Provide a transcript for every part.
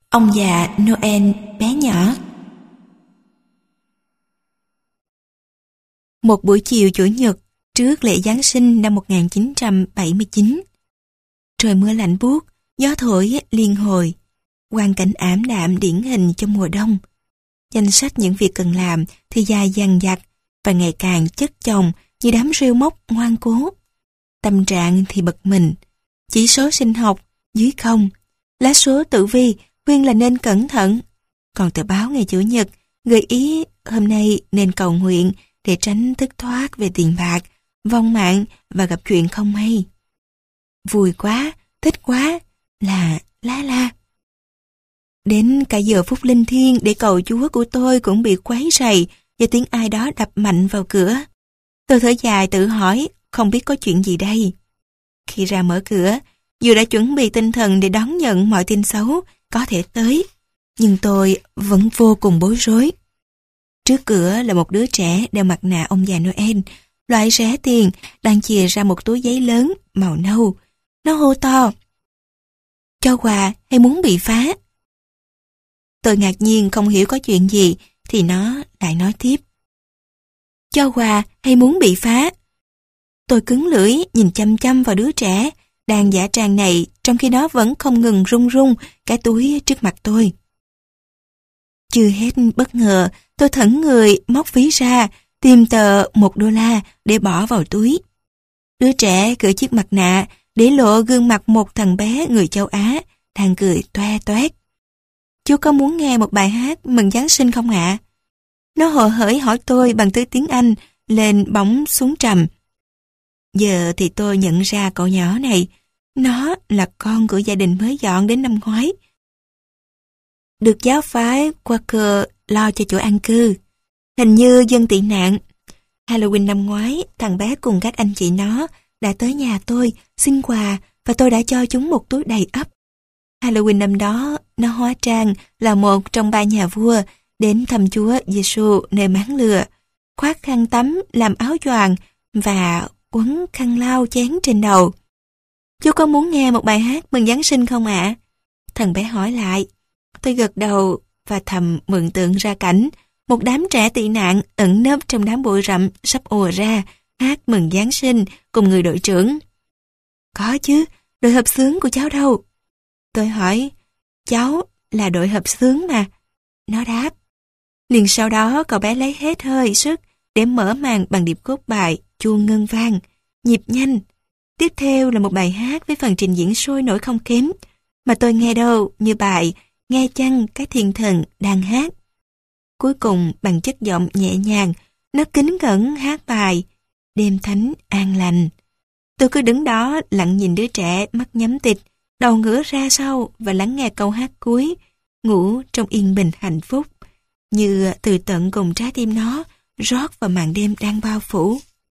Ông già Noel bé nhỏ. Một buổi chiều Chủ nhật trước lễ Giáng sinh năm 1979. Trời mưa lạnh buốt, gió thổi liên hồi, quang cảnh ảm đạm điển hình trong mùa đông. Danh sách những việc cần làm thì dài dằng dặc và ngày càng chất chồng như đám rêu móc ngoan cố. Tâm trạng thì bực mình, chỉ số sinh học dưới không, lá số tử vi khuyên là nên cẩn thận. Còn tờ báo ngày Chủ nhật gợi ý hôm nay nên cầu nguyện để tránh thất thoát về tiền bạc, vong mạng và gặp chuyện không may. Vui quá, thích quá là la la. Đến cả giờ phút linh thiêng để cầu Chúa của tôi cũng bị quấy rầy do tiếng ai đó đập mạnh vào cửa. Tôi thở dài tự hỏi không biết có chuyện gì đây. Khi ra mở cửa, dù đã chuẩn bị tinh thần để đón nhận mọi tin xấu có thể tới, nhưng tôi vẫn vô cùng bối rối. Trước cửa là một đứa trẻ đeo mặt nạ ông già Noel, loại rẻ tiền, đang chìa ra một túi giấy lớn màu nâu. Nó hô to: "Cho quà hay muốn bị phá?" Tôi ngạc nhiên không hiểu có chuyện gì, thì nó lại nói tiếp: "Cho quà hay muốn bị phá?" Tôi cứng lưỡi nhìn chăm chăm vào đứa trẻ đang giả trang này, trong khi nó vẫn không ngừng rung rung cái túi trước mặt tôi. Chưa hết bất ngờ, tôi thẫn người móc ví ra, tìm tờ $1 để bỏ vào túi. Đứa trẻ cởi chiếc mặt nạ để lộ gương mặt một thằng bé người châu Á đang cười toe toét. "Chú có muốn nghe một bài hát mừng Giáng sinh không ạ?" Nó hồ hởi hỏi tôi bằng thứ tiếng Anh, lên bóng xuống trầm. Giờ thì tôi nhận ra cậu nhỏ này, nó là con của gia đình mới dọn đến năm ngoái. Được giáo phái Quaker lo cho chỗ an cư, hình như dân tị nạn. Halloween năm ngoái, thằng bé cùng các anh chị nó đã tới nhà tôi xin quà và tôi đã cho chúng một túi đầy ắp. Halloween năm đó, nó hóa trang là một trong 3 nhà vua đến thăm Chúa Giêsu nơi máng lừa, khoác khăn tắm làm áo choàng và quấn khăn lau chén trên đầu. "Chú có muốn nghe một bài hát mừng Giáng sinh không ạ?" Thằng bé hỏi lại. Tôi gật đầu và thầm mường tượng ra cảnh một đám trẻ tị nạn ẩn nấp trong đám bụi rậm sắp ùa ra hát mừng Giáng sinh cùng người đội trưởng. "Có chứ, đội hợp xướng của cháu đâu?" Tôi hỏi. "Cháu là đội hợp xướng mà." Nó đáp. Liền sau đó cậu bé lấy hết hơi sức để mở màn bằng điệp khúc bài chuông ngân vang, nhịp nhanh. Tiếp theo là một bài hát với phần trình diễn sôi nổi không kém, mà tôi nghe đâu như bài "Nghe chăng cái thiên thần đang hát". Cuối cùng bằng chất giọng nhẹ nhàng, nó kính cẩn hát bài "Đêm thánh an lành". Tôi cứ đứng đó lặng nhìn đứa trẻ mắt nhắm tịt, đầu ngửa ra sau và lắng nghe câu hát cuối, ngủ trong yên bình hạnh phúc, như từ tận cùng trái tim nó rót vào màn đêm đang bao phủ.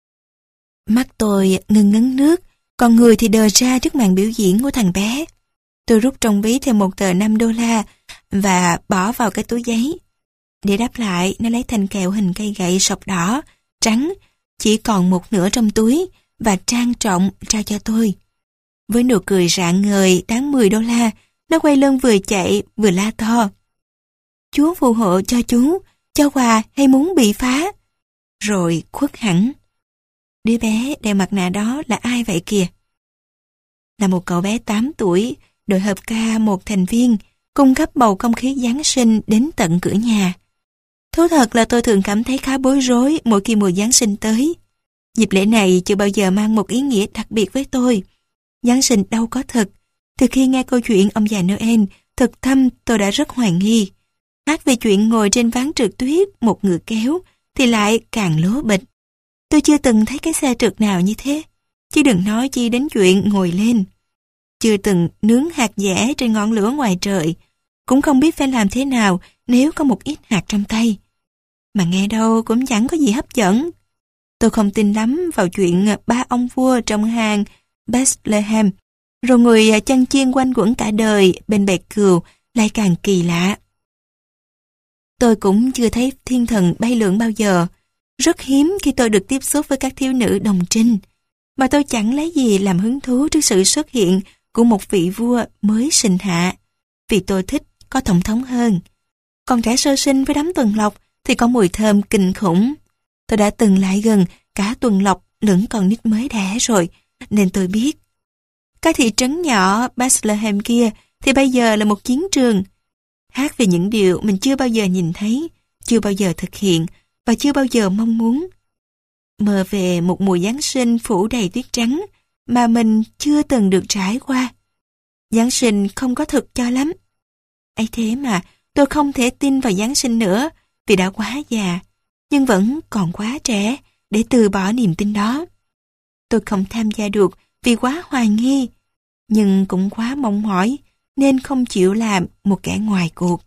Mắt tôi ngừng ngấn nước, còn người thì đờ ra trước màn biểu diễn của thằng bé. Tôi rút trong ví thêm một tờ $5 và bỏ vào cái túi giấy. Để đáp lại, nó lấy thanh kẹo hình cây gậy sọc đỏ, trắng, chỉ còn một nửa trong túi và trang trọng trao cho tôi. Với nụ cười rạng ngời đáng $10, nó quay lưng vừa chạy vừa la to: "Chúa phù hộ cho chú, cho quà hay muốn bị phá?" Rồi khuất hẳn. Đứa bé đeo mặt nạ đó là ai vậy kìa? Là một cậu bé 8 tuổi, đội hợp ca một thành viên, cung cấp bầu không khí Giáng sinh đến tận cửa nhà. Thú thật là tôi thường cảm thấy khá bối rối mỗi khi mùa Giáng sinh tới. Dịp lễ này chưa bao giờ mang một ý nghĩa đặc biệt với tôi. Giáng sinh đâu có thật. Từ khi nghe câu chuyện ông già Noel, thực thâm tôi đã rất hoài nghi. Hát về chuyện ngồi trên ván trượt tuyết một ngựa kéo thì lại càng lố bịch. Tôi chưa từng thấy cái xe trượt nào như thế, chứ đừng nói chi đến chuyện ngồi lên. Chưa từng nướng hạt dẻ trên ngọn lửa ngoài trời, cũng không biết phải làm thế nào nếu có một ít hạt trong tay. Mà nghe đâu cũng chẳng có gì hấp dẫn. Tôi không tin lắm vào chuyện 3 ông vua trong hang Bethlehem, rồi người chăn chiên quanh quẩn cả đời bên bệ cừu lại càng kỳ lạ. Tôi cũng chưa thấy thiên thần bay lượn bao giờ. Rất hiếm khi tôi được tiếp xúc với các thiếu nữ đồng trinh, mà tôi chẳng lấy gì làm hứng thú trước sự xuất hiện của một vị vua mới sinh hạ, vì tôi thích có tổng thống hơn. Còn trẻ sơ sinh với đám tuần lộc thì có mùi thơm kinh khủng. Tôi đã từng lại gần cả tuần lộc lẫn con nít mới đẻ rồi, nên tôi biết. Cái thị trấn nhỏ Bethlehem kia thì bây giờ là một chiến trường. Hát về những điều mình chưa bao giờ nhìn thấy, chưa bao giờ thực hiện và chưa bao giờ mong muốn. Mơ về một mùa Giáng sinh phủ đầy tuyết trắng mà mình chưa từng được trải qua. Giáng sinh không có thực cho lắm. Ấy thế mà tôi không thể tin vào Giáng sinh nữa vì đã quá già, nhưng vẫn còn quá trẻ để từ bỏ niềm tin đó. Tôi không tham gia được vì quá hoài nghi, nhưng cũng quá mong mỏi nên không chịu làm một kẻ ngoài cuộc.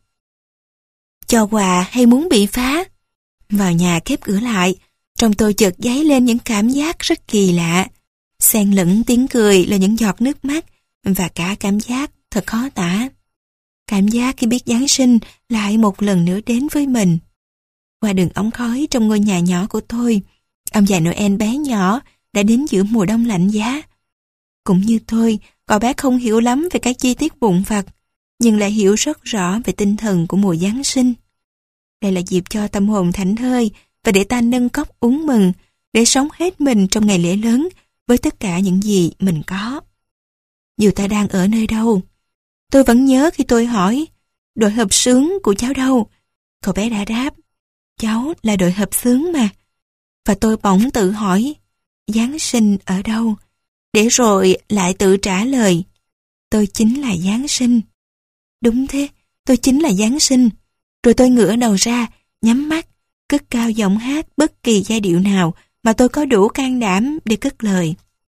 Cho quà hay muốn bị phá? Vào nhà khép cửa lại, trong tôi chợt dấy lên những cảm giác rất kỳ lạ. Xen lẫn tiếng cười là những giọt nước mắt và cả cảm giác thật khó tả. Cảm giác khi biết Giáng sinh lại một lần nữa đến với mình. Qua đường ống khói trong ngôi nhà nhỏ của tôi, ông già Noel bé nhỏ đã đến giữa mùa đông lạnh giá. Cũng như tôi, cậu bé không hiểu lắm về các chi tiết vụn vặt, nhưng lại hiểu rất rõ về tinh thần của mùa Giáng sinh. Đây là dịp cho tâm hồn thảnh thơi và để ta nâng cốc uống mừng, để sống hết mình trong ngày lễ lớn với tất cả những gì mình có. Dù ta đang ở nơi đâu, tôi vẫn nhớ khi tôi hỏi, đội hợp xướng của cháu đâu? Cậu bé đã đáp, cháu là đội hợp xướng mà. Và tôi bỗng tự hỏi, Giáng sinh ở đâu? Để rồi lại tự trả lời, tôi chính là Giáng sinh. Đúng thế, tôi chính là Giáng sinh. Rồi tôi ngửa đầu ra, nhắm mắt, cất cao giọng hát bất kỳ giai điệu nào mà tôi có đủ can đảm để cất lời.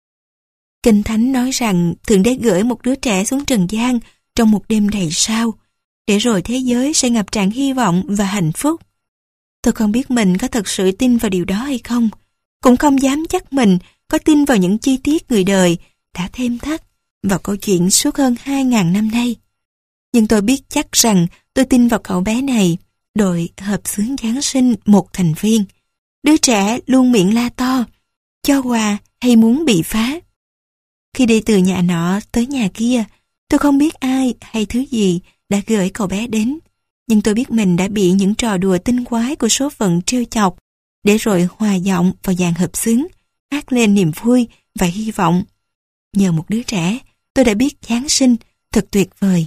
Kinh Thánh nói rằng Thượng Đế gửi một đứa trẻ xuống trần gian trong một đêm đầy sao, để rồi thế giới sẽ ngập tràn hy vọng và hạnh phúc. Tôi không biết mình có thật sự tin vào điều đó hay không, cũng không dám chắc mình có tin vào những chi tiết người đời đã thêm thắt vào câu chuyện suốt hơn 2.000 năm nay. Nhưng tôi biết chắc rằng tôi tin vào cậu bé này, đội hợp xướng Giáng sinh một thành viên. Đứa trẻ luôn miệng la to, cho quà hay muốn bị phá. Khi đi từ nhà nọ tới nhà kia, tôi không biết ai hay thứ gì đã gửi cậu bé đến. Nhưng tôi biết mình đã bị những trò đùa tinh quái của số phận trêu chọc, để rồi hòa giọng vào dàn hợp xướng, hát lên niềm vui và hy vọng. Nhờ một đứa trẻ, tôi đã biết Giáng sinh thật tuyệt vời.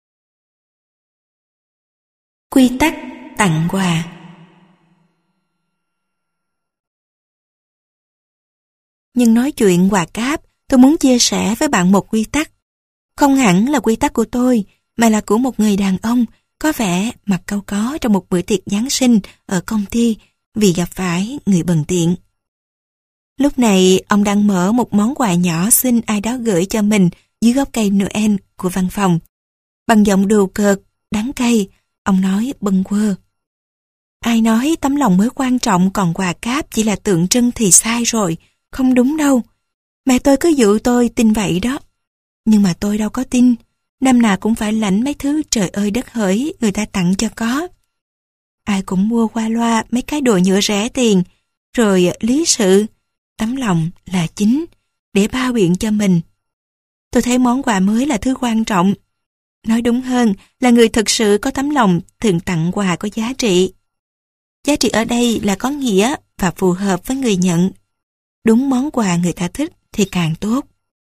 Quy tắc tặng quà. Nhưng nói chuyện quà cáp, tôi muốn chia sẻ với bạn một quy tắc. Không hẳn là quy tắc của tôi, mà là của một người đàn ông có vẻ mặc cau có trong một bữa tiệc Giáng sinh ở công ty vì gặp phải người bần tiện. Lúc này, ông đang mở một món quà nhỏ xin ai đó gửi cho mình dưới gốc cây Noel của văn phòng. Bằng giọng đùa cợt, đắng cay, ông nói bâng quơ. Ai nói tấm lòng mới quan trọng còn quà cáp chỉ là tượng trưng thì sai rồi, không đúng đâu. Mẹ tôi cứ dụ tôi tin vậy đó. Nhưng mà tôi đâu có tin, năm nào cũng phải lãnh mấy thứ trời ơi đất hỡi người ta tặng cho có. Ai cũng mua qua loa mấy cái đồ nhựa rẻ tiền, rồi lý sự, tấm lòng là chính, để bao biện cho mình. Tôi thấy món quà mới là thứ quan trọng. Nói đúng hơn là người thực sự có tấm lòng thường tặng quà có giá trị. Giá trị ở đây là có nghĩa và phù hợp với người nhận. Đúng món quà người ta thích thì càng tốt.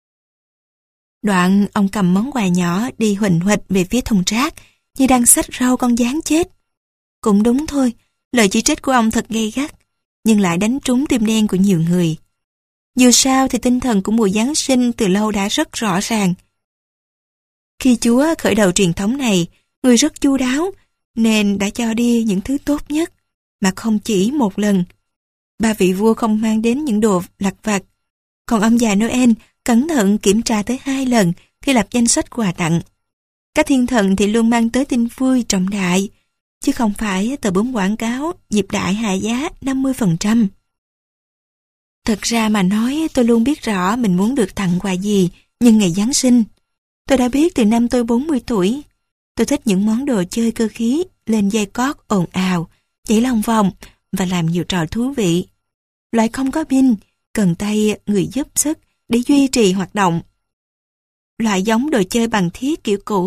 Đoạn ông cầm món quà nhỏ đi huỳnh huỵch về phía thùng rác như đang xách rau con gián chết. Cũng đúng thôi, lời chỉ trích của ông thật gay gắt, nhưng lại đánh trúng tim đen của nhiều người. Dù sao thì tinh thần của mùa Giáng sinh từ lâu đã rất rõ ràng. Khi Chúa khởi đầu truyền thống này, người rất chu đáo, nên đã cho đi những thứ tốt nhất, mà không chỉ một lần. Ba vị vua không mang đến những đồ lặt vặt, còn ông già Noel cẩn thận kiểm tra tới 2 lần khi lập danh sách quà tặng. Các thiên thần thì luôn mang tới tin vui trọng đại, chứ không phải tờ bướm quảng cáo dịp đại hạ giá 50%. Thật ra mà nói, tôi luôn biết rõ mình muốn được tặng quà gì nhân ngày Giáng sinh. Tôi đã biết từ năm tôi 40 tuổi. Tôi thích những món đồ chơi cơ khí, lên dây cót ồn ào, nhảy lòng vòng và làm nhiều trò thú vị. Loại không có pin, cần tay người giúp sức để duy trì hoạt động. Loại giống đồ chơi bằng thiết kiểu cũ,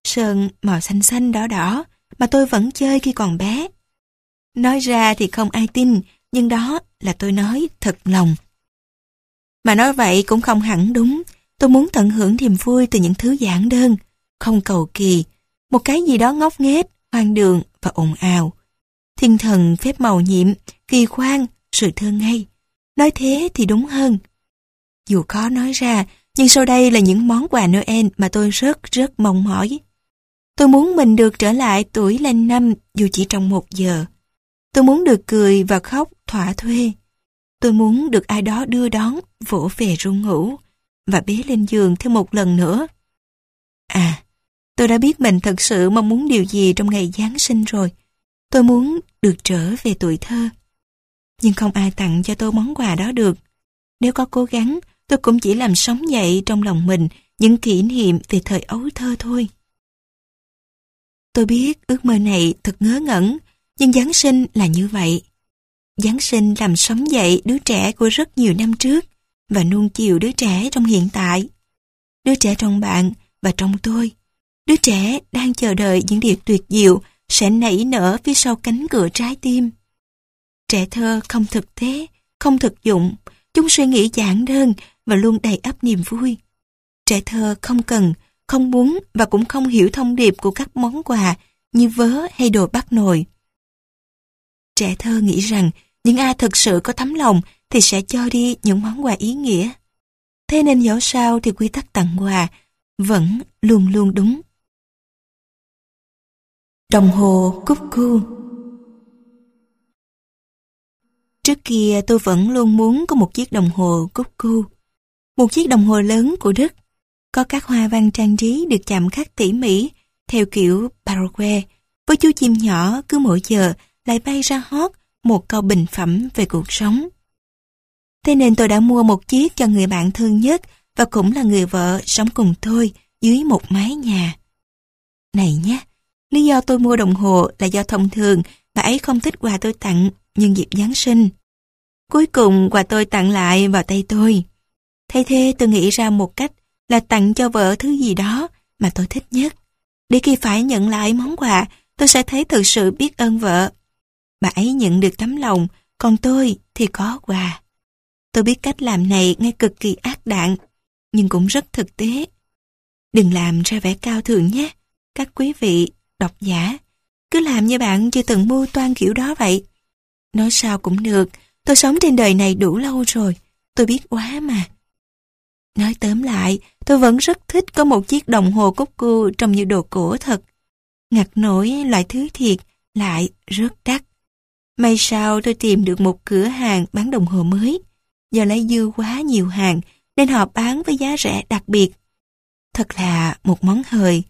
sơn màu xanh xanh đỏ đỏ mà tôi vẫn chơi khi còn bé. Nói ra thì không ai tin, nhưng đó là tôi nói thật lòng. Mà nói vậy cũng không hẳn đúng. Tôi muốn tận hưởng niềm vui từ những thứ giản đơn, không cầu kỳ, một cái gì đó ngốc nghếch, hoang đường và ồn ào. Thiên thần phép màu nhiệm, kỳ khoan, sự thơ ngây. Nói thế thì đúng hơn. Dù khó nói ra, nhưng sau đây là những món quà Noel mà tôi rất mong mỏi. Tôi muốn mình được trở lại tuổi lên năm dù chỉ trong 1 giờ. Tôi muốn được cười và khóc thỏa thuê. Tôi muốn được ai đó đưa đón, vỗ về ru ngủ và bế lên giường thêm một lần nữa. À, tôi đã biết mình thật sự mong muốn điều gì trong ngày Giáng sinh rồi. Tôi muốn được trở về tuổi thơ. Nhưng không ai tặng cho tôi món quà đó được. Nếu có cố gắng, tôi cũng chỉ làm sống dậy trong lòng mình những kỷ niệm về thời ấu thơ thôi. Tôi biết ước mơ này thật ngớ ngẩn, nhưng Giáng sinh là như vậy. Giáng sinh làm sống dậy đứa trẻ của rất nhiều năm trước và nuông chiều đứa trẻ trong hiện tại. Đứa trẻ trong bạn và trong tôi. Đứa trẻ đang chờ đợi những điều tuyệt diệu sẽ nảy nở phía sau cánh cửa trái tim. Trẻ thơ không thực tế, không thực dụng, chúng suy nghĩ giản đơn và luôn đầy ắp niềm vui. Trẻ thơ không cần, không muốn và cũng không hiểu thông điệp của các món quà như vớ hay đồ bắt nồi. Trẻ thơ nghĩ rằng những ai thực sự có tấm lòng thì sẽ cho đi những món quà ý nghĩa. Thế nên dẫu sao thì quy tắc tặng quà vẫn luôn luôn đúng. Đồng hồ Cuckoo. Trước kia tôi vẫn luôn muốn có một chiếc đồng hồ Cuckoo. Một chiếc đồng hồ lớn của Đức. Có các hoa văn trang trí được chạm khắc tỉ mỉ theo kiểu Baroque, với chú chim nhỏ cứ mỗi giờ lại bay ra hót một câu bình phẩm về cuộc sống. Thế nên tôi đã mua một chiếc cho người bạn thân nhất và cũng là người vợ sống cùng tôi dưới một mái nhà. Này nhé, lý do tôi mua đồng hồ là do thông thường bà ấy không thích quà tôi tặng nhân dịp Giáng sinh. Cuối cùng quà tôi tặng lại vào tay tôi. Thay thế tôi nghĩ ra một cách là tặng cho vợ thứ gì đó mà tôi thích nhất. Để khi phải nhận lại món quà, tôi sẽ thấy thực sự biết ơn vợ. Bà ấy nhận được tấm lòng, còn tôi thì có quà. Tôi biết cách làm này nghe cực kỳ ác đạn, nhưng cũng rất thực tế. Đừng làm ra vẻ cao thượng nhé, các quý vị, độc giả. Cứ làm như bạn chưa từng mưu toan kiểu đó vậy. Nói sao cũng được, tôi sống trên đời này đủ lâu rồi, tôi biết quá mà. Nói tóm lại, tôi vẫn rất thích có một chiếc đồng hồ Cuckoo trông như đồ cổ thật. Ngặt nổi loại thứ thiệt, lại rất đắt. May sao tôi tìm được một cửa hàng bán đồng hồ mới. Do lấy dư quá nhiều hàng nên họ bán với giá rẻ đặc biệt. Thật là một món hời.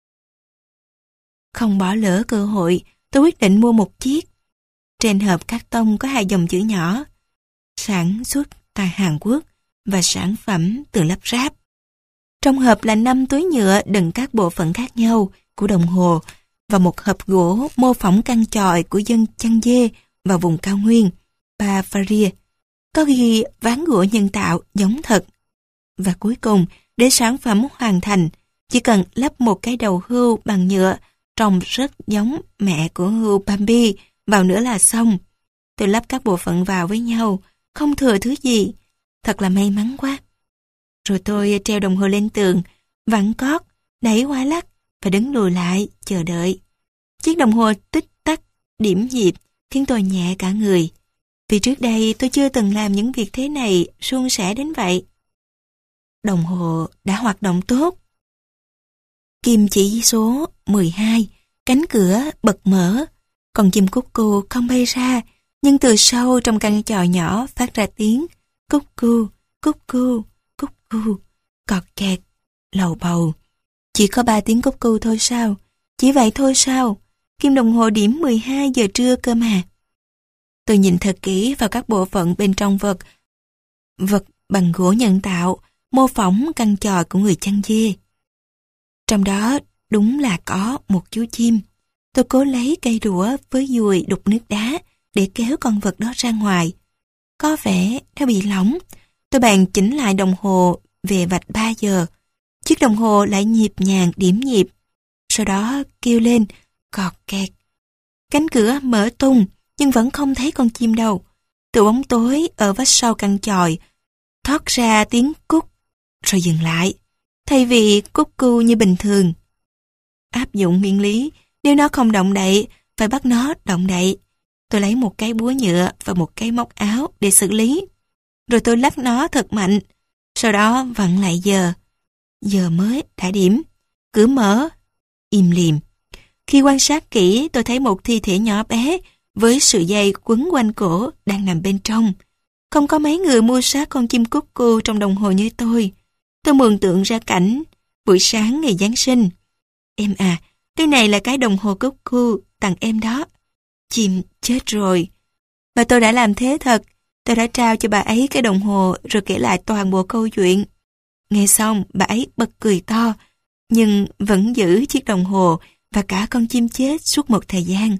Không bỏ lỡ cơ hội, tôi quyết định mua một chiếc. Trên hộp cát tông có 2 dòng chữ nhỏ: sản xuất tại Hàn Quốc và sản phẩm từ lắp ráp. Trong hộp là 5 túi nhựa đựng các bộ phận khác nhau của đồng hồ và một hộp gỗ mô phỏng căn chòi của dân chăn dê vào vùng cao nguyên Bavaria. Có ghi ván gỗ nhân tạo giống thật. Và cuối cùng, để sản phẩm hoàn thành, chỉ cần lắp một cái đầu hươu bằng nhựa trông rất giống mẹ của hươu Bambi vào nữa là xong. Tôi lắp các bộ phận vào với nhau, không thừa thứ gì. Thật là may mắn quá. Rồi tôi treo đồng hồ lên tường, vặn cót, đẩy qua lắc và đứng lùi lại chờ đợi. Chiếc đồng hồ tích tắc, điểm nhịp khiến tôi nhẹ cả người. Vì trước đây tôi chưa từng làm những việc thế này suôn sẻ đến vậy. Đồng hồ đã hoạt động tốt. Kim chỉ số 12, cánh cửa bật mở. Còn chim Cuckoo không bay ra, nhưng từ sâu trong căn chòi nhỏ phát ra tiếng Cuckoo, Cuckoo, Cuckoo, cọt kẹt, lầu bầu. Chỉ có 3 tiếng Cuckoo thôi sao? Chỉ vậy thôi sao? Kim đồng hồ điểm 12 giờ trưa cơ mà. Tôi nhìn thật kỹ vào các bộ phận bên trong vật bằng gỗ nhân tạo, mô phỏng căn chòi của người chăn dê. Trong đó đúng là có một chú chim. Tôi cố lấy cây đũa với dùi đục nước đá để kéo con vật đó ra ngoài. Có vẻ nó bị lỏng. Tôi bèn chỉnh lại đồng hồ về vạch 3 giờ. Chiếc đồng hồ lại nhịp nhàng điểm nhịp. sau đó kêu lên, cọt kẹt. Cánh cửa mở tung, nhưng vẫn không thấy con chim đâu. Từ bóng tối ở vách sau căn chòi, thoát ra tiếng cúc, rồi dừng lại, thay vì cúc cu như bình thường. Áp dụng nguyên lý, nếu nó không động đậy, phải bắt nó động đậy. Tôi lấy một cái búa nhựa và một cái móc áo để xử lý. Rồi tôi lắc nó thật mạnh, sau đó vặn lại giờ. Giờ mới đã điểm, cửa mở, im lìm. Khi quan sát kỹ, tôi thấy một thi thể nhỏ bé với sợi dây quấn quanh cổ đang nằm bên trong. Không có mấy người mua xác con chim cúc cu trong đồng hồ như tôi. Tôi mường tượng ra cảnh buổi sáng ngày Giáng sinh. Em à, cái này là cái đồng hồ cúc cu tặng em đó. Chim chết rồi. Và tôi đã làm thế thật. Tôi đã trao cho bà ấy cái đồng hồ rồi kể lại toàn bộ câu chuyện. Nghe xong, bà ấy bật cười to, nhưng vẫn giữ chiếc đồng hồ và cả con chim chết suốt một thời gian.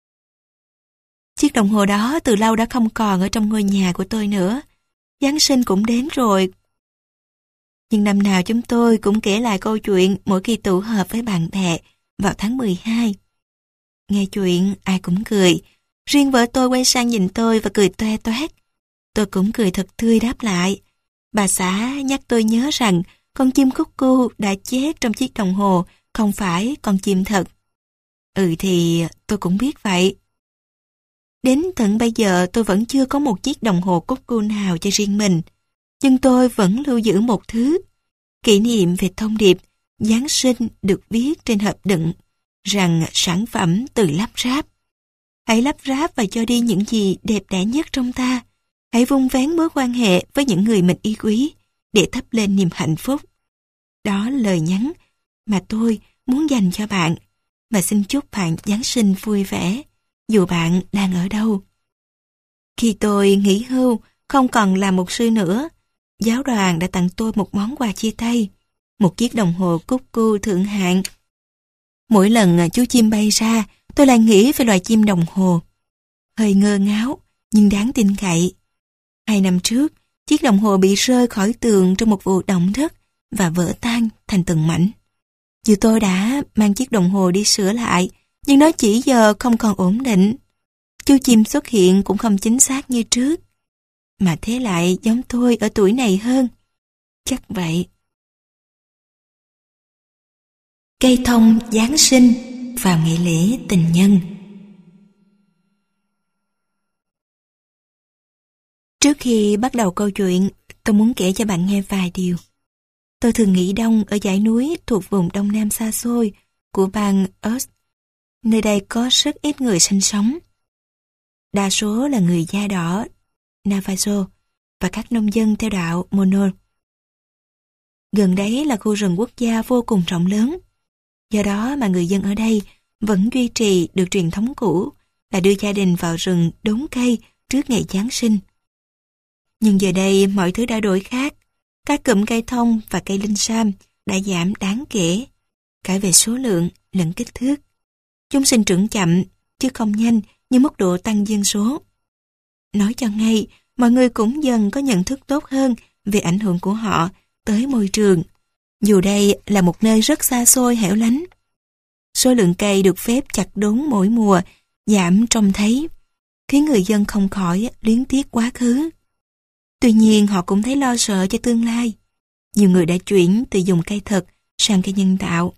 Chiếc đồng hồ đó từ lâu đã không còn ở trong ngôi nhà của tôi nữa. Giáng sinh cũng đến rồi. Nhưng năm nào chúng tôi cũng kể lại câu chuyện mỗi khi tụ họp với bạn bè vào tháng 12. Nghe chuyện ai cũng cười. Riêng vợ tôi quay sang nhìn tôi và cười toe toét. Tôi cũng cười thật tươi đáp lại. Bà xã nhắc tôi nhớ rằng con chim cúc cu đã chết trong chiếc đồng hồ, không phải con chim thật. Ừ thì tôi cũng biết vậy. Đến tận bây giờ tôi vẫn chưa có một chiếc đồng hồ cúc cu nào cho riêng mình. Nhưng tôi vẫn lưu giữ một thứ. Kỷ niệm về thông điệp Giáng sinh được viết trên hộp đựng rằng sản phẩm từ lắp ráp. Hãy lắp ráp và cho đi những gì đẹp đẽ nhất trong ta. Hãy vun vén mối quan hệ với những người mình yêu quý để thắp lên niềm hạnh phúc. Đó là lời nhắn mà tôi muốn dành cho bạn và xin chúc bạn Giáng sinh vui vẻ dù bạn đang ở đâu. Khi tôi nghỉ hưu, không còn là mục sư nữa, giáo đoàn đã tặng tôi một món quà chia tay, một chiếc đồng hồ cúc cu thượng hạng. Mỗi lần chú chim bay ra, tôi lại nghĩ về loài chim đồng hồ. Hơi ngơ ngáo, nhưng đáng tin cậy. 2 năm trước, chiếc đồng hồ bị rơi khỏi tường trong một vụ động đất và vỡ tan thành từng mảnh. Dù tôi đã mang chiếc đồng hồ đi sửa lại, nhưng nó chỉ giờ không còn ổn định. Chú chim xuất hiện cũng không chính xác như trước, mà thế lại giống tôi ở tuổi này hơn. Chắc vậy. Cây thông Giáng sinh vào ngày lễ tình nhân. Trước khi bắt đầu câu chuyện, tôi muốn kể cho bạn nghe vài điều. Tôi thường nghỉ đông ở dãy núi thuộc vùng đông nam xa xôi của bang Ust. Nơi đây có rất ít người sinh sống. Đa số là người da đỏ, Navajo và các nông dân theo đạo Mono. Gần đấy là khu rừng quốc gia vô cùng rộng lớn. Do đó mà người dân ở đây vẫn duy trì được truyền thống cũ là đưa gia đình vào rừng đốn cây trước ngày Giáng sinh. Nhưng giờ đây mọi thứ đã đổi khác. Các cụm cây thông và cây linh sam đã giảm đáng kể, cả về số lượng lẫn kích thước. Chúng sinh trưởng chậm, chứ không nhanh như mức độ tăng dân số. Nói cho ngay, mọi người cũng dần có nhận thức tốt hơn về ảnh hưởng của họ tới môi trường, dù đây là một nơi rất xa xôi hẻo lánh. Số lượng cây được phép chặt đốn mỗi mùa giảm trông thấy, khiến người dân không khỏi luyến tiếc quá khứ. Tuy nhiên họ cũng thấy lo sợ cho tương lai. Nhiều người đã chuyển từ dùng cây thật sang cây nhân tạo.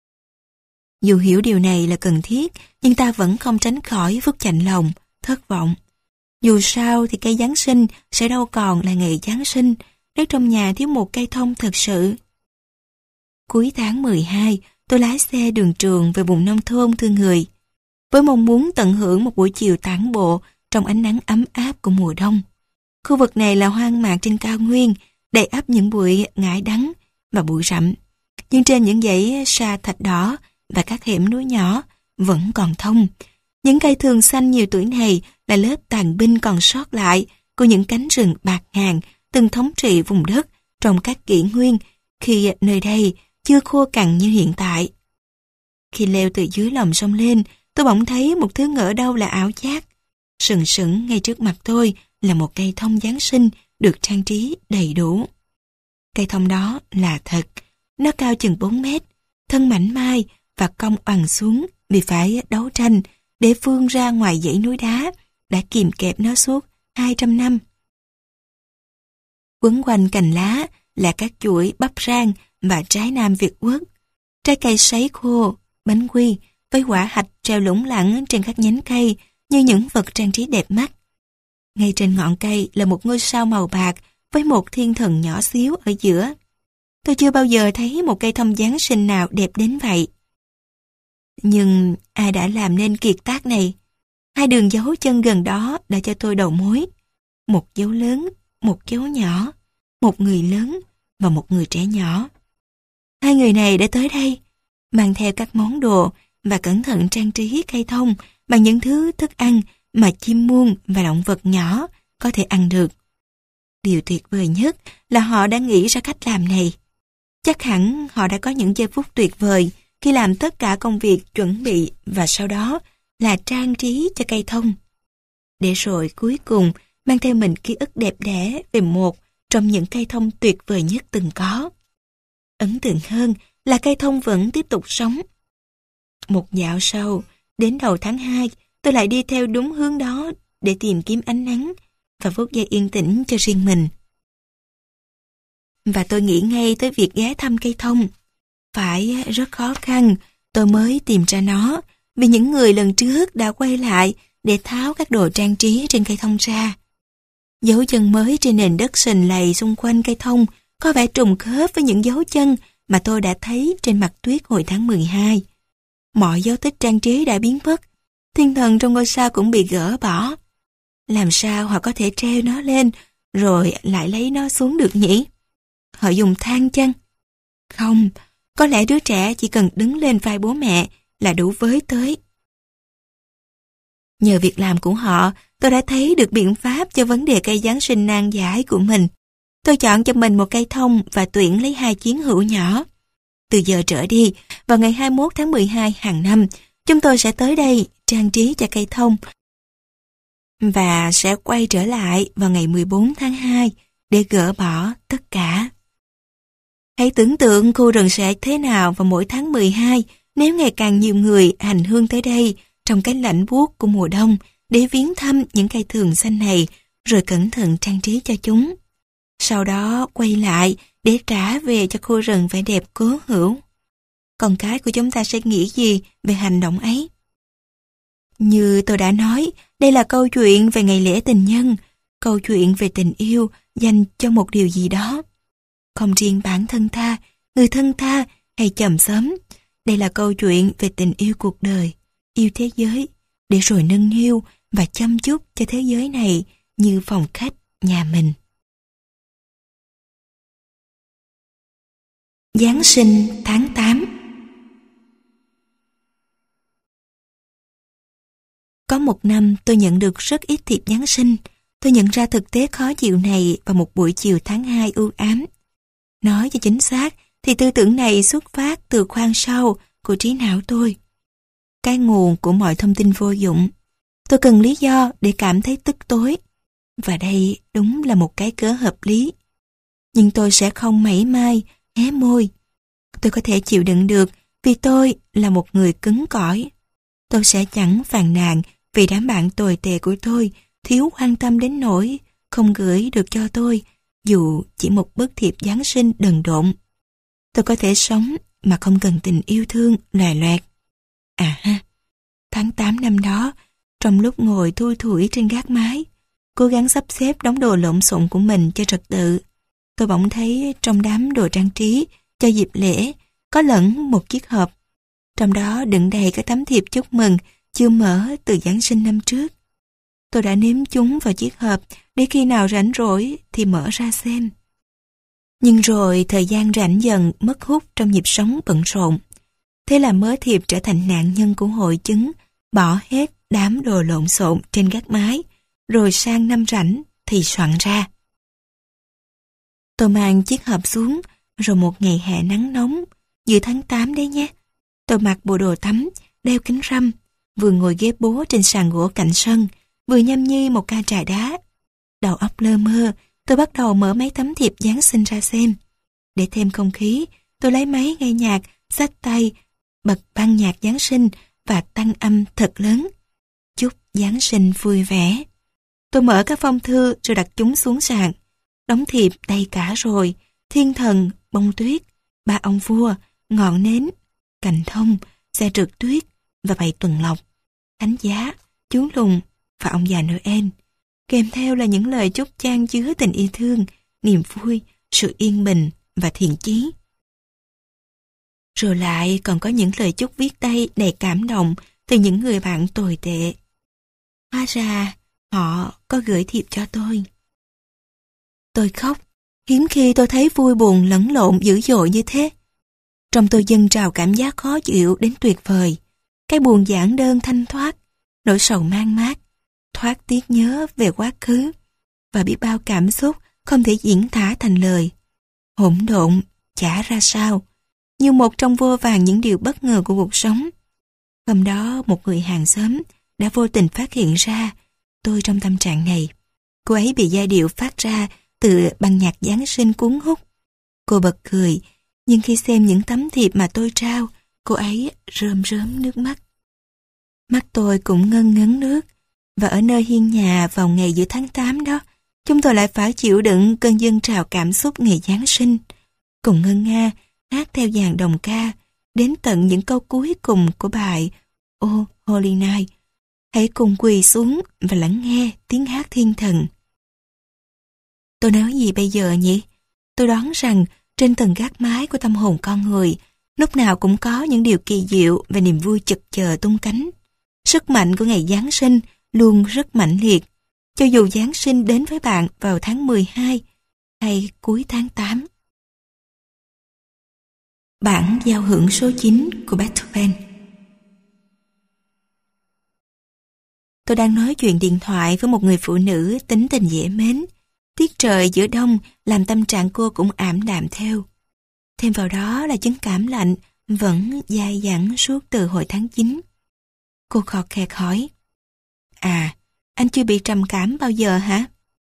Dù hiểu điều này là cần thiết, nhưng ta vẫn không tránh khỏi phút chạnh lòng, thất vọng. Dù sao thì cây Giáng sinh sẽ đâu còn là ngày Giáng sinh nếu trong nhà thiếu một cây thông thật sự. Cuối tháng 12, tôi lái xe đường trường về vùng nông thôn thương người, với mong muốn tận hưởng một buổi chiều tản bộ trong ánh nắng ấm áp của mùa đông. Khu vực này là hoang mạc trên cao nguyên, đầy ắp những bụi ngải đắng và bụi rậm. Nhưng trên những dãy sa thạch đỏ và các hẻm núi nhỏ vẫn còn thông. Những cây thường xanh nhiều tuổi này là lớp tàn binh còn sót lại của những cánh rừng bạt ngàn từng thống trị vùng đất trong các kỷ nguyên khi nơi đây chưa khô cằn như hiện tại. Khi leo từ dưới lòng sông lên, tôi bỗng thấy một thứ ngỡ đâu là ảo giác. Sừng sững ngay trước mặt tôi là một cây thông Giáng sinh được trang trí đầy đủ. Cây thông đó là thật, nó cao chừng 4 mét, thân mảnh mai và cong oằn xuống vì phải đấu tranh để vươn ra ngoài dãy núi đá đã kìm kẹp nó suốt 200 năm. Quấn quanh cành lá là các chuỗi bắp rang và trái nam Việt Quốc, trái cây sấy khô, bánh quy với quả hạch treo lủng lẳng trên các nhánh cây như những vật trang trí đẹp mắt. Ngay trên ngọn cây là một ngôi sao màu bạc với một thiên thần nhỏ xíu ở giữa. Tôi chưa bao giờ thấy một cây thông Giáng sinh nào đẹp đến vậy. Nhưng ai đã làm nên kiệt tác này? Hai đường dấu chân gần đó đã cho tôi đầu mối. Một dấu lớn, một dấu nhỏ, một người lớn và một người trẻ nhỏ. Hai người này đã tới đây, mang theo các món đồ và cẩn thận trang trí cây thông bằng những thứ thức ăn mà chim muông và động vật nhỏ có thể ăn được. Điều tuyệt vời nhất là họ đã nghĩ ra cách làm này. Chắc hẳn họ đã có những giây phút tuyệt vời khi làm tất cả công việc chuẩn bị và sau đó là trang trí cho cây thông. Để rồi cuối cùng mang theo mình ký ức đẹp đẽ về một trong những cây thông tuyệt vời nhất từng có. Ấn tượng hơn là cây thông vẫn tiếp tục sống. Một dạo sau, đến đầu tháng 2, tôi lại đi theo đúng hướng đó để tìm kiếm ánh nắng và phút giây yên tĩnh cho riêng mình. Và tôi nghĩ ngay tới việc ghé thăm cây thông. Phải rất khó khăn tôi mới tìm ra nó, vì những người lần trước đã quay lại để tháo các đồ trang trí trên cây thông ra. Dấu chân mới trên nền đất sình lầy xung quanh cây thông có vẻ trùng khớp với những dấu chân mà tôi đã thấy trên mặt tuyết hồi tháng 12. Mọi dấu tích trang trí đã biến mất, thiên thần trong ngôi sao cũng bị gỡ bỏ. Làm sao họ có thể treo nó lên rồi lại lấy nó xuống được nhỉ? Họ dùng thang chăng? Không, có lẽ đứa trẻ chỉ cần đứng lên vai bố mẹ là đủ với tới. Nhờ việc làm của họ, tôi đã thấy được biện pháp cho vấn đề cây Giáng sinh nan giải của mình. Tôi chọn cho mình một cây thông và tuyển lấy 2 chiến hữu nhỏ. Từ giờ trở đi, vào ngày 21 tháng 12 hàng năm, chúng tôi sẽ tới đây trang trí cho cây thông và sẽ quay trở lại vào ngày 14 tháng 2 để gỡ bỏ tất cả. Hãy tưởng tượng khu rừng sẽ thế nào vào mỗi tháng 12 nếu ngày càng nhiều người hành hương tới đây trong cái lạnh buốt của mùa đông để viếng thăm những cây thường xanh này rồi cẩn thận trang trí cho chúng. Sau đó quay lại để trả về cho khu rừng vẻ đẹp cố hữu. Con cái của chúng ta sẽ nghĩ gì về hành động ấy? Như tôi đã nói, đây là câu chuyện về ngày lễ tình nhân, câu chuyện về tình yêu dành cho một điều gì đó. Không riêng bản thân ta, người thân ta hay chòm xóm, đây là câu chuyện về tình yêu cuộc đời, yêu thế giới, để rồi nâng niu và chăm chút cho thế giới này như phòng khách nhà mình. Giáng sinh tháng 8. Có một năm tôi nhận được rất ít thiệp Giáng sinh. Tôi nhận ra thực tế khó chịu này vào một buổi chiều tháng 2 u ám. Nói cho chính xác thì tư tưởng này xuất phát từ khoang sau của trí não tôi. Cái nguồn của mọi thông tin vô dụng. Tôi cần lý do để cảm thấy tức tối. Và đây đúng là một cái cớ hợp lý. Nhưng tôi sẽ không mảy may hé môi. Tôi có thể chịu đựng được vì tôi là một người cứng cỏi. Tôi sẽ chẳng phàn nàn vì đám bạn tồi tệ của tôi thiếu quan tâm đến nỗi không gửi được cho tôi dù chỉ một bức thiệp Giáng sinh đần độn. Tôi có thể sống mà không cần tình yêu thương loè loẹt. À ha, tháng 8 năm đó, trong lúc ngồi thui thủi trên gác mái, cố gắng sắp xếp đống đồ lộn xộn của mình cho trật tự, tôi bỗng thấy trong đám đồ trang trí cho dịp lễ có lẫn một chiếc hộp. Trong đó đựng đầy các tấm thiệp chúc mừng chưa mở từ Giáng sinh năm trước. Tôi đã ném chúng vào chiếc hộp để khi nào rảnh rỗi thì mở ra xem. Nhưng rồi thời gian rảnh dần mất hút trong nhịp sống bận rộn. Thế là mớ thiệp trở thành nạn nhân của hội chứng bỏ hết đám đồ lộn xộn trên gác mái, rồi sang năm rảnh thì soạn ra. Tôi mang chiếc hộp xuống, rồi một ngày hè nắng nóng, giữa tháng 8 đấy nhé. Tôi mặc bộ đồ tắm, đeo kính râm, vừa ngồi ghế bố trên sàn gỗ cạnh sân, vừa nhâm nhi một ca trà đá. Đầu óc lơ mơ, tôi bắt đầu mở mấy tấm thiệp Giáng sinh ra xem. Để thêm không khí, tôi lấy máy nghe nhạc, xách tay bật ban nhạc Giáng sinh và tăng âm thật lớn. Chúc Giáng sinh vui vẻ. Tôi mở các phong thư rồi đặt chúng xuống sàn. Đóng thiệp đầy cả rồi, thiên thần, bông tuyết, ba ông vua, ngọn nến, cành thông, xe trượt tuyết và bầy tuần lộc, thánh giá, chú lùn và ông già Noel. Kèm theo là những lời chúc chan chứa tình yêu thương, niềm vui, sự yên bình và thiện chí. Rồi lại còn có những lời chúc viết tay đầy cảm động từ những người bạn tồi tệ. Hóa ra họ có gửi thiệp cho tôi. Tôi khóc. Hiếm khi tôi thấy vui buồn lẫn lộn dữ dội như thế. Trong tôi dâng trào cảm giác khó chịu đến tuyệt vời. Cái buồn giản đơn thanh thoát, nỗi sầu man mác, thoát tiếc nhớ về quá khứ và biết bao cảm xúc không thể diễn tả thành lời. Hỗn độn, chả ra sao, như một trong vô vàn những điều bất ngờ của cuộc sống. Hôm đó một người hàng xóm đã vô tình phát hiện ra tôi trong tâm trạng này. Cô ấy bị giai điệu phát ra từ ban nhạc Giáng sinh cuốn hút. Cô bật cười, nhưng khi xem những tấm thiệp mà tôi trao, cô ấy rơm rớm nước mắt. Mắt tôi cũng ngân ngấn nước, và ở nơi hiên nhà vào ngày giữa tháng 8 đó, chúng tôi lại phải chịu đựng cơn dâng trào cảm xúc ngày Giáng sinh, cùng ngân nga hát theo dàn đồng ca đến tận những câu cuối cùng của bài Oh Holy Night. Hãy cùng quỳ xuống và lắng nghe tiếng hát thiên thần. Tôi nói gì bây giờ nhỉ? Tôi đoán rằng trên tầng gác mái của tâm hồn con người lúc nào cũng có những điều kỳ diệu và niềm vui chực chờ tung cánh. Sức mạnh của ngày Giáng sinh luôn rất mãnh liệt, cho dù Giáng sinh đến với bạn vào tháng 12 hay cuối tháng 8. Bản giao hưởng số 9 của Beethoven. Tôi đang nói chuyện điện thoại với một người phụ nữ tính tình dễ mến. Tiết trời giữa đông làm tâm trạng cô cũng ảm đạm theo. Thêm vào đó là chứng cảm lạnh vẫn dai dẳng suốt từ hồi tháng 9. Cô khọt khẹt hỏi: À, anh chưa bị trầm cảm bao giờ hả?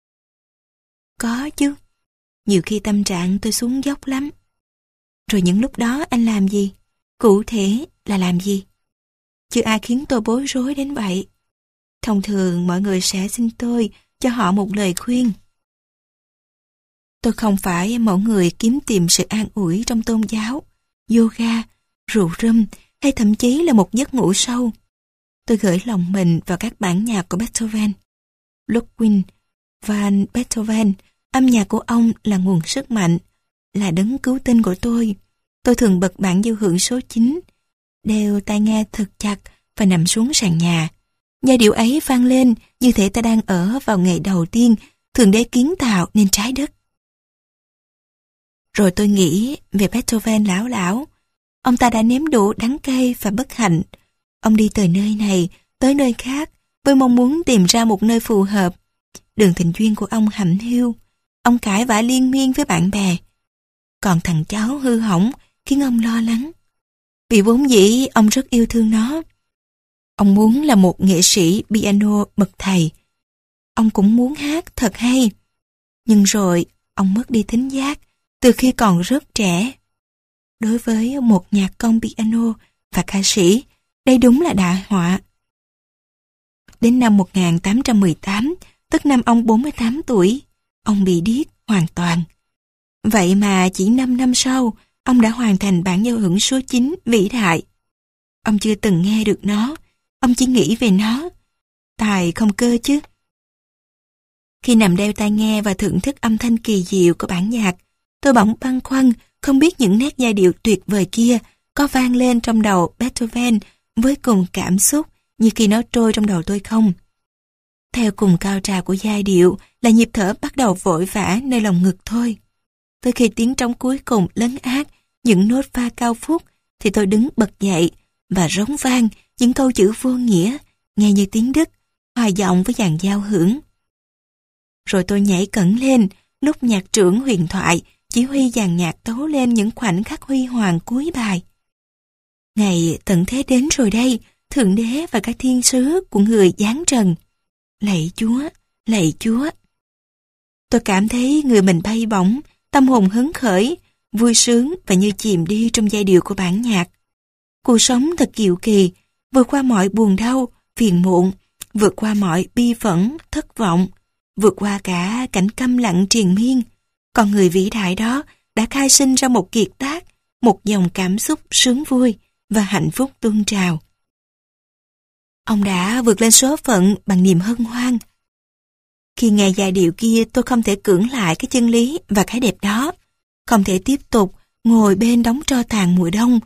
Có chứ. Nhiều khi tâm trạng tôi xuống dốc lắm. Rồi những lúc đó anh làm gì? Cụ thể là làm gì? Chưa ai khiến tôi bối rối đến vậy. Thông thường mọi người sẽ xin tôi cho họ một lời khuyên. Tôi không phải mẫu người kiếm tìm sự an ủi trong tôn giáo, yoga, rượu râm hay thậm chí là một giấc ngủ sâu. Tôi gửi lòng mình vào các bản nhạc của Beethoven. Ludwig van Beethoven, âm nhạc của ông là nguồn sức mạnh, là đấng cứu tinh của tôi. Tôi thường bật bản giao hưởng số 9, đeo tai nghe thật chặt và nằm xuống sàn nhà. Giai điệu ấy vang lên như thể ta đang ở vào ngày đầu tiên Thượng Đế kiến tạo nên trái đất. Rồi tôi nghĩ về Beethoven lão lão. Ông ta đã nếm đủ đắng cay và bất hạnh. Ông đi từ nơi này tới nơi khác với mong muốn tìm ra một nơi phù hợp. Đường tình duyên của ông hẩm hiu. Ông cãi vã liên miên với bạn bè. Còn thằng cháu hư hỏng khiến ông lo lắng. Vì vốn dĩ ông rất yêu thương nó. Ông muốn là một nghệ sĩ piano bậc thầy. Ông cũng muốn hát thật hay. Nhưng rồi ông mất đi thính giác từ khi còn rất trẻ. Đối với một nhạc công piano và ca sĩ, đây đúng là đại họa. Đến năm 1818, tức năm ông 48 tuổi, ông bị điếc hoàn toàn. Vậy mà chỉ 5 năm sau, ông đã hoàn thành bản giao hưởng số 9 vĩ đại. Ông chưa từng nghe được nó, ông chỉ nghĩ về nó. Tài không cơ chứ. Khi nằm đeo tai nghe và thưởng thức âm thanh kỳ diệu của bản nhạc, tôi bỗng băn khoăn không biết những nét giai điệu tuyệt vời kia có vang lên trong đầu Beethoven với cùng cảm xúc như khi nó trôi trong đầu tôi không. Theo cùng cao trào của giai điệu là nhịp thở bắt đầu vội vã nơi lòng ngực thôi. Tới khi tiếng trống cuối cùng lấn át những nốt pha cao phút thì tôi đứng bật dậy và rống vang những câu chữ vô nghĩa nghe như tiếng Đức hòa giọng với dàn giao hưởng. Rồi tôi nhảy cẩn lên lúc nhạc trưởng huyền thoại chỉ huy dàn nhạc tấu lên những khoảnh khắc huy hoàng cuối bài. Ngày tận thế đến rồi đây, Thượng Đế và các thiên sứ của người giáng trần. Lạy Chúa, lạy Chúa. Tôi cảm thấy người mình bay bổng, tâm hồn hứng khởi, vui sướng và như chìm đi trong giai điệu của bản nhạc. Cuộc sống thật diệu kỳ, vượt qua mọi buồn đau, phiền muộn, vượt qua mọi bi phẫn, thất vọng, vượt qua cả cảnh câm lặng triền miên. Con người vĩ đại đó đã khai sinh ra một kiệt tác, một dòng cảm xúc sướng vui và hạnh phúc tuôn trào. Ông đã vượt lên số phận bằng niềm hân hoan. Khi nghe giai điệu kia, tôi không thể cưỡng lại cái chân lý và cái đẹp đó, không thể tiếp tục ngồi bên đống tro tàn mùa đông,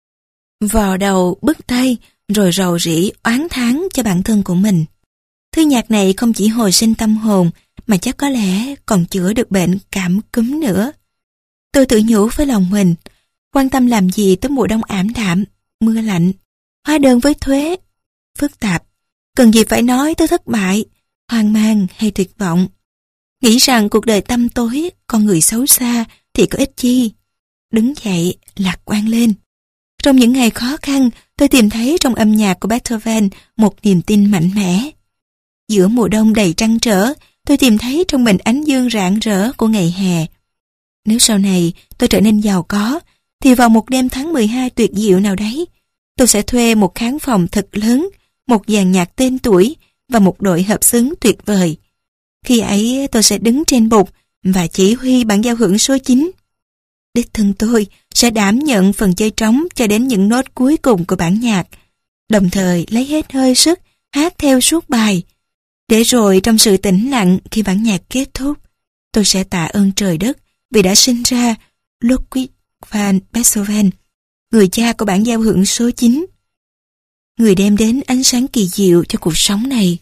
vò đầu bứt tay rồi rầu rĩ oán thán cho bản thân của mình. Thứ nhạc này không chỉ hồi sinh tâm hồn mà chắc có lẽ còn chữa được bệnh cảm cúm nữa. Tôi tự nhủ với lòng mình, quan tâm làm gì tới mùa đông ảm đạm, mưa lạnh, hóa đơn với thuế, phức tạp, cần gì phải nói tới thất bại, hoang mang hay tuyệt vọng. Nghĩ rằng cuộc đời tăm tối, con người xấu xa thì có ích chi. Đứng dậy, lạc quan lên. Trong những ngày khó khăn, tôi tìm thấy trong âm nhạc của Beethoven một niềm tin mạnh mẽ. Giữa mùa đông đầy trăn trở, tôi tìm thấy trong mình ánh dương rạng rỡ của ngày hè. Nếu sau này tôi trở nên giàu có, thì vào một đêm tháng 12 tuyệt diệu nào đấy, tôi sẽ thuê một khán phòng thật lớn, một dàn nhạc tên tuổi và một đội hợp xướng tuyệt vời. Khi ấy tôi sẽ đứng trên bục và chỉ huy bản giao hưởng số 9. Đích thân tôi sẽ đảm nhận phần chơi trống cho đến những nốt cuối cùng của bản nhạc, đồng thời lấy hết hơi sức hát theo suốt bài. Để rồi trong sự tĩnh lặng khi bản nhạc kết thúc, tôi sẽ tạ ơn trời đất vì đã sinh ra Ludwig van Beethoven, người cha của bản giao hưởng số 9, người đem đến ánh sáng kỳ diệu cho cuộc sống này.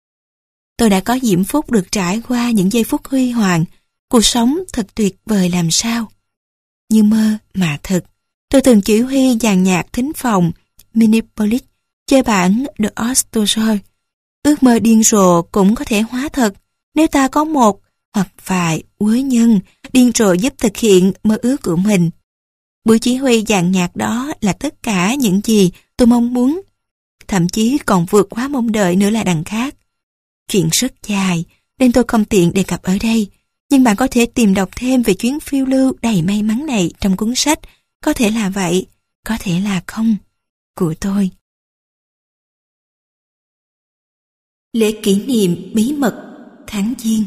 Tôi đã có diễm phúc được trải qua những giây phút huy hoàng, cuộc sống thật tuyệt vời làm sao. Như mơ mà thật, tôi từng chỉ huy dàn nhạc thính phòng Minneapolis chơi bản The Ostojoy. Ước mơ điên rồ cũng có thể hóa thật nếu ta có một hoặc vài quế nhân điên rồ giúp thực hiện mơ ước của mình. Buổi chỉ huy dàn nhạc đó là tất cả những gì tôi mong muốn, thậm chí còn vượt quá mong đợi nữa là đằng khác. Chuyện rất dài nên tôi không tiện đề cập ở đây, nhưng bạn có thể tìm đọc thêm về chuyến phiêu lưu đầy may mắn này trong cuốn sách Có thể là vậy, có thể là không của tôi. Lễ kỷ niệm bí mật tháng Giêng.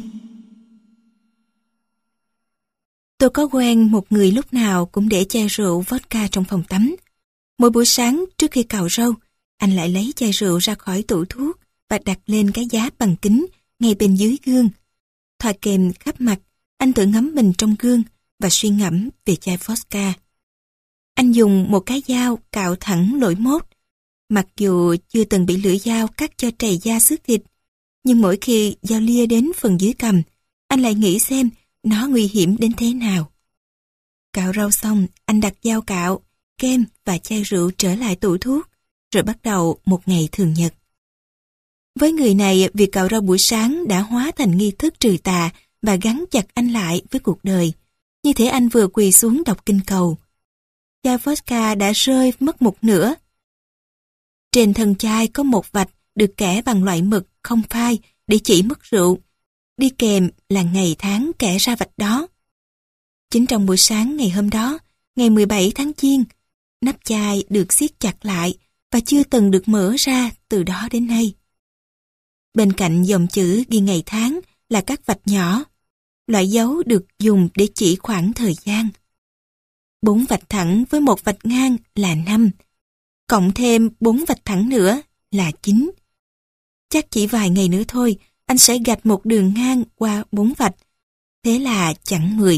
Tôi có quen một người lúc nào cũng để chai rượu vodka trong phòng tắm. Mỗi buổi sáng trước khi cạo râu, anh lại lấy chai rượu ra khỏi tủ thuốc và đặt lên cái giá bằng kính ngay bên dưới gương. Thoa kem khắp mặt, anh tự ngắm mình trong gương và suy ngẫm về chai vodka. Anh dùng một cái dao cạo thẳng lỗ mốt. Mặc dù chưa từng bị lưỡi dao cắt cho trầy da xước thịt, nhưng mỗi khi dao lia đến phần dưới cằm, anh lại nghĩ xem nó nguy hiểm đến thế nào. Cạo râu xong, anh đặt dao cạo, kem và chai rượu trở lại tủ thuốc, rồi bắt đầu một ngày thường nhật. Với người này, việc cạo râu buổi sáng đã hóa thành nghi thức trừ tà và gắn chặt anh lại với cuộc đời. Như thể anh vừa quỳ xuống đọc kinh cầu. Chai vodka đã rơi mất một nửa. Trên thân chai có một vạch được kẻ bằng loại mực không phai để chỉ mức rượu. Đi kèm là ngày tháng kẻ ra vạch đó. Chính trong buổi sáng ngày hôm đó, ngày 17 tháng Giêng, nắp chai được siết chặt lại và chưa từng được mở ra từ đó đến nay. Bên cạnh dòng chữ ghi ngày tháng là các vạch nhỏ. Loại dấu được dùng để chỉ khoảng thời gian. 4 vạch thẳng với một vạch ngang là 5. Cộng thêm 4 vạch thẳng nữa là 9. Chắc chỉ vài ngày nữa thôi, anh sẽ gạch một đường ngang qua 4 vạch. Thế là chẳng 10.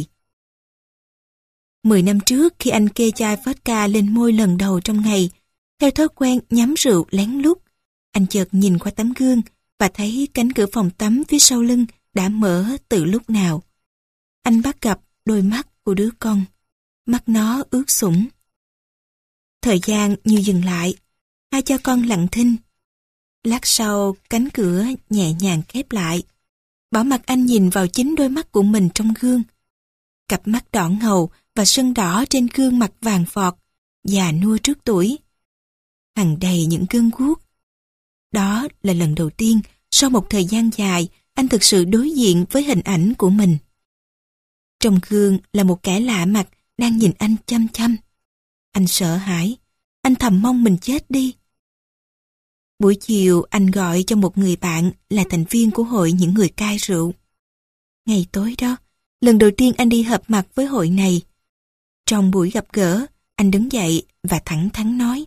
10 năm trước khi anh kê chai vodka lên môi lần đầu trong ngày, theo thói quen nhắm rượu lén lút, anh chợt nhìn qua tấm gương và thấy cánh cửa phòng tắm phía sau lưng đã mở từ lúc nào. Anh bắt gặp đôi mắt của đứa con. Mắt nó ướt sũng. Thời gian như dừng lại. Hai cha con lặng thinh. Lát sau cánh cửa nhẹ nhàng khép lại. Bỏ mặc anh nhìn vào chính đôi mắt của mình trong gương. Cặp mắt đỏ ngầu và sưng đỏ trên gương mặt vàng vọt, già nua trước tuổi. Hằn đầy những cơn guốc. Đó là lần đầu tiên sau một thời gian dài anh thực sự đối diện với hình ảnh của mình. Trong gương là một kẻ lạ mặt đang nhìn anh chăm chăm. Anh sợ hãi. anh thầm mong mình chết đi. Buổi chiều anh gọi cho một người bạn là thành viên của hội những người cai rượu. Ngày tối đó, lần đầu tiên anh đi họp mặt với hội này. Trong buổi gặp gỡ, anh đứng dậy và thẳng thắn nói: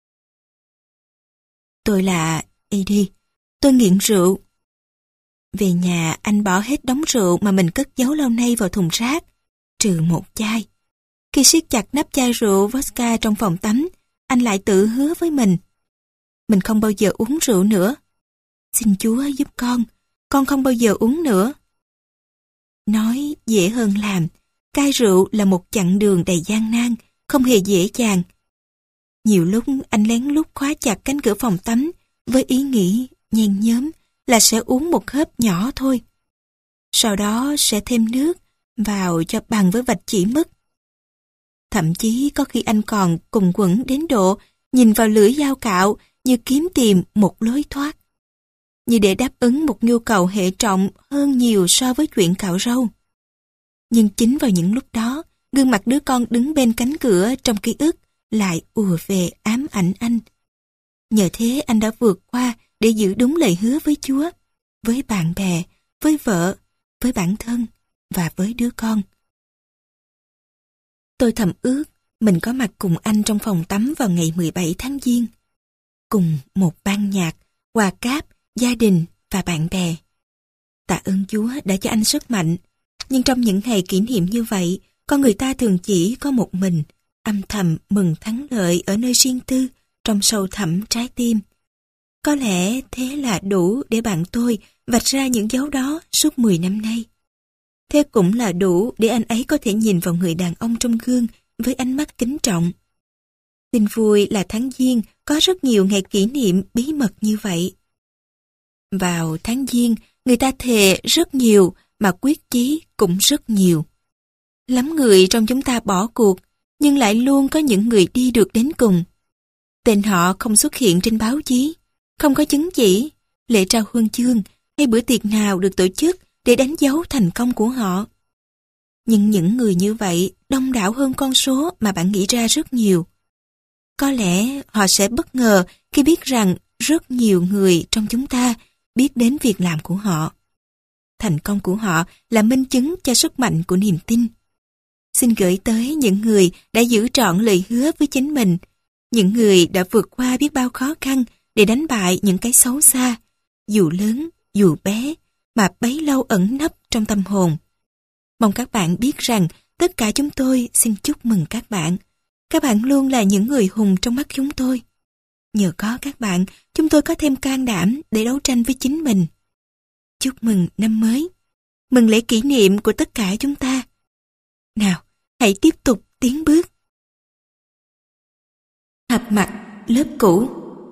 Tôi là Eddie, tôi nghiện rượu. Về nhà anh bỏ hết đống rượu mà mình cất giấu lâu nay vào thùng rác, trừ một chai. Khi siết chặt nắp chai rượu vodka trong phòng tắm, anh lại tự hứa với mình không bao giờ uống rượu nữa. Xin Chúa giúp con không bao giờ uống nữa. Nói dễ hơn làm, cai rượu là một chặng đường đầy gian nan, không hề dễ dàng. Nhiều lúc anh lén lút khóa chặt cánh cửa phòng tắm với ý nghĩ nhen nhóm là sẽ uống một hớp nhỏ thôi. Sau đó sẽ thêm nước vào cho bằng với vạch chỉ mứt. Thậm chí có khi anh còn cùng quẫn đến độ nhìn vào lưỡi dao cạo như kiếm tìm một lối thoát, như để đáp ứng một nhu cầu hệ trọng hơn nhiều so với chuyện cạo râu. Nhưng chính vào những lúc đó, gương mặt đứa con đứng bên cánh cửa trong ký ức lại ùa về ám ảnh anh. Nhờ thế anh đã vượt qua để giữ đúng lời hứa với Chúa, với bạn bè, với vợ, với bản thân và với đứa con. Tôi thầm ước mình có mặt cùng anh trong phòng tắm vào ngày 17 tháng Giêng, cùng một ban nhạc, quà cáp, gia đình và bạn bè. Tạ ơn Chúa đã cho anh sức mạnh, nhưng trong những ngày kỷ niệm như vậy, con người ta thường chỉ có một mình, âm thầm mừng thắng lợi ở nơi riêng tư, trong sâu thẳm trái tim. Có lẽ thế là đủ để bạn tôi vạch ra những dấu đó suốt 10 năm nay. Thế cũng là đủ để anh ấy có thể nhìn vào người đàn ông trong gương với ánh mắt kính trọng. Tin vui là tháng Giêng có rất nhiều ngày kỷ niệm bí mật như vậy. Vào tháng Giêng, người ta thề rất nhiều mà quyết chí cũng rất nhiều. Lắm người trong chúng ta bỏ cuộc, nhưng lại luôn có những người đi được đến cùng. Tên họ không xuất hiện trên báo chí, không có chứng chỉ, lễ trao huân chương hay bữa tiệc nào được tổ chức để đánh dấu thành công của họ. Nhưng những người như vậy đông đảo hơn con số mà bạn nghĩ ra rất nhiều. Có lẽ họ sẽ bất ngờ khi biết rằng rất nhiều người trong chúng ta biết đến việc làm của họ. Thành công của họ là minh chứng cho sức mạnh của niềm tin. Xin gửi tới những người đã giữ trọn lời hứa với chính mình, những người đã vượt qua biết bao khó khăn để đánh bại những cái xấu xa, dù lớn, dù bé, mà bấy lâu ẩn nấp trong tâm hồn. Mong các bạn biết rằng tất cả chúng tôi xin chúc mừng các bạn. Các bạn luôn là những người hùng trong mắt chúng tôi. Nhờ có các bạn, chúng tôi có thêm can đảm để đấu tranh với chính mình. Chúc mừng năm mới. Mừng lễ kỷ niệm của tất cả chúng ta. Nào, hãy tiếp tục tiến bước. Họp mặt lớp cũ.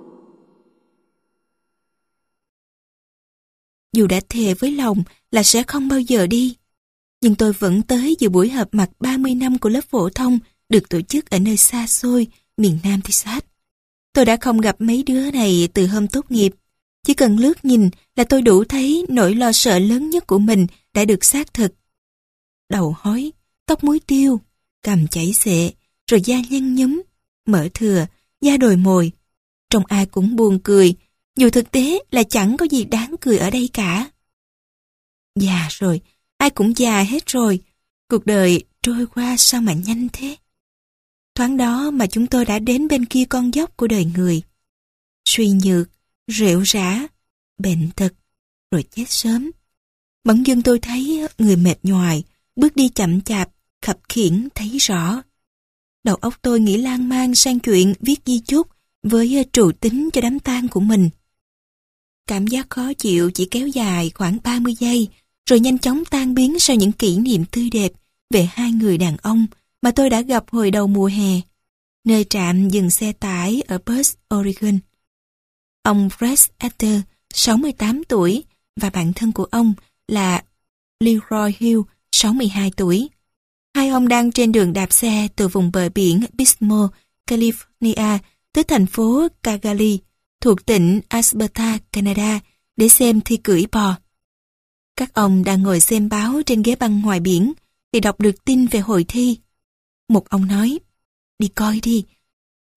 Dù đã thề với lòng là sẽ không bao giờ đi, nhưng tôi vẫn tới dự buổi họp mặt 30 năm của lớp phổ thông được tổ chức ở nơi xa xôi, miền Nam Texas. Tôi đã không gặp mấy đứa này từ hôm tốt nghiệp. Chỉ cần lướt nhìn là tôi đủ thấy nỗi lo sợ lớn nhất của mình đã được xác thực. Đầu hói, tóc muối tiêu, cằm chảy xệ, rồi da nhăn nhúm, mỡ thừa, da đồi mồi. Trông ai cũng buồn cười, dù thực tế là chẳng có gì đáng cười ở đây cả. Già rồi, ai cũng già hết rồi. Cuộc đời trôi qua sao mà nhanh thế. Thoáng đó mà chúng tôi đã đến bên kia con dốc của đời người. Suy nhược, rệu rã, bệnh tật, rồi chết sớm. Bỗng dưng tôi thấy người mệt nhoài, bước đi chậm chạp, khập khiễng thấy rõ. Đầu óc tôi nghĩ lan man sang chuyện viết di chúc với trù tính cho đám tang của mình. Cảm giác khó chịu chỉ kéo dài khoảng 30 giây, rồi nhanh chóng tan biến sau những kỷ niệm tươi đẹp về hai người đàn ông mà tôi đã gặp hồi đầu mùa hè, nơi trạm dừng xe tải ở Perth, Oregon. Ông Fred Aster, 68 tuổi, và bạn thân của ông là Leroy Hill, 62 tuổi. Hai ông đang trên đường đạp xe từ vùng bờ biển Pismo, California tới thành phố Calgary, thuộc tỉnh Alberta, Canada, để xem thi cưỡi bò. Các ông đang ngồi xem báo trên ghế băng ngoài biển thì đọc được tin về hội thi. Một ông nói, đi coi đi,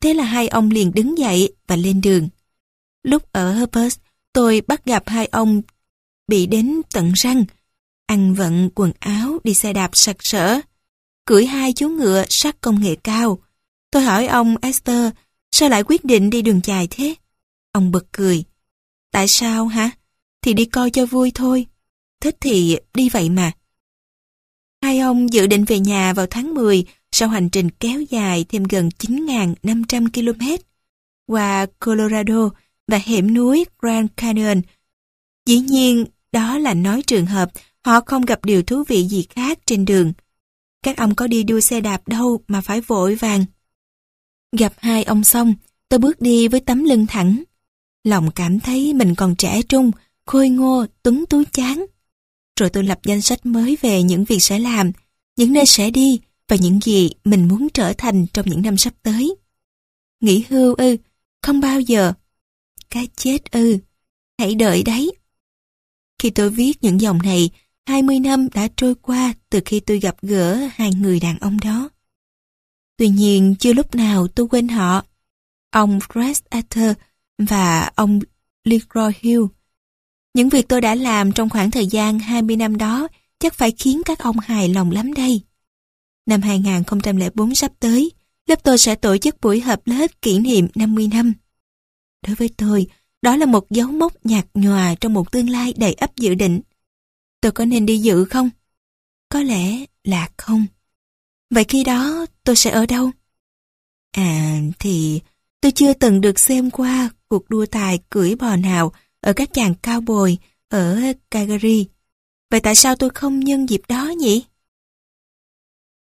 Thế là hai ông liền đứng dậy và lên đường. Lúc ở Herbers, tôi bắt gặp hai ông bị đến tận răng, ăn vận quần áo, đi xe đạp sặc sỡ, cưỡi hai chú ngựa sắt công nghệ cao. Tôi hỏi ông Esther, sao lại quyết định đi đường dài thế? Ông bật cười. Tại sao hả? Thì đi coi cho vui thôi. Thích thì đi vậy mà. Hai ông dự định về nhà vào tháng 10 sau hành trình kéo dài thêm gần 9.500 km qua Colorado và hẻm núi Grand Canyon. Dĩ nhiên, đó là nói trường hợp họ không gặp điều thú vị gì khác trên đường. Các ông có đi đua xe đạp đâu mà phải vội vàng. Gặp hai ông xong, tôi bước đi với tấm lưng thẳng. Lòng cảm thấy mình còn trẻ trung, khôi ngô, tuấn tú chán. Rồi tôi lập danh sách mới về những việc sẽ làm, những nơi sẽ đi và những gì mình muốn trở thành trong những năm sắp tới. Nghỉ hưu ư? Không bao giờ. Cái chết ư? Hãy đợi đấy. Khi tôi viết những dòng này, 20 năm đã trôi qua từ khi tôi gặp gỡ hai người đàn ông đó. Tuy nhiên, chưa lúc nào tôi quên họ. Ông Fred Arthur và ông Leroy Hill. Những việc tôi đã làm trong khoảng thời gian 20 năm đó chắc phải khiến các ông hài lòng lắm đây. Năm 2004 sắp tới, lớp tôi sẽ tổ chức buổi họp lớp kỷ niệm 50 năm. Đối với tôi, đó là một dấu mốc nhạt nhòa trong một tương lai đầy ắp dự định. Tôi có nên đi dự không? Có lẽ là không. Vậy khi đó tôi sẽ ở đâu? Thì tôi chưa từng được xem qua cuộc đua tài cưỡi bò nào ở các chàng cao bồi ở Calgary. Vậy tại sao tôi không nhân dịp đó nhỉ?